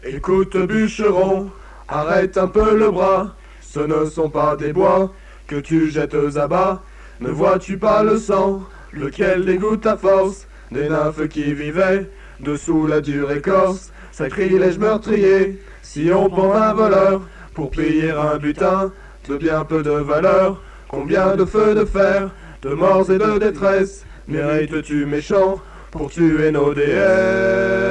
Écoute bûcheron, arrête un peu le bras, ce ne sont pas des bois que tu jettes à bas. Ne vois-tu pas le sang, lequel dégoûte à force des nymphes qui vivaient dessous la dure écorce? Sacrilège meurtrier, si on prend un voleur pour payer un butin de bien peu de valeur. Combien de feux de fer, de morts et de détresse mérites-tu méchant pour tuer nos déesses?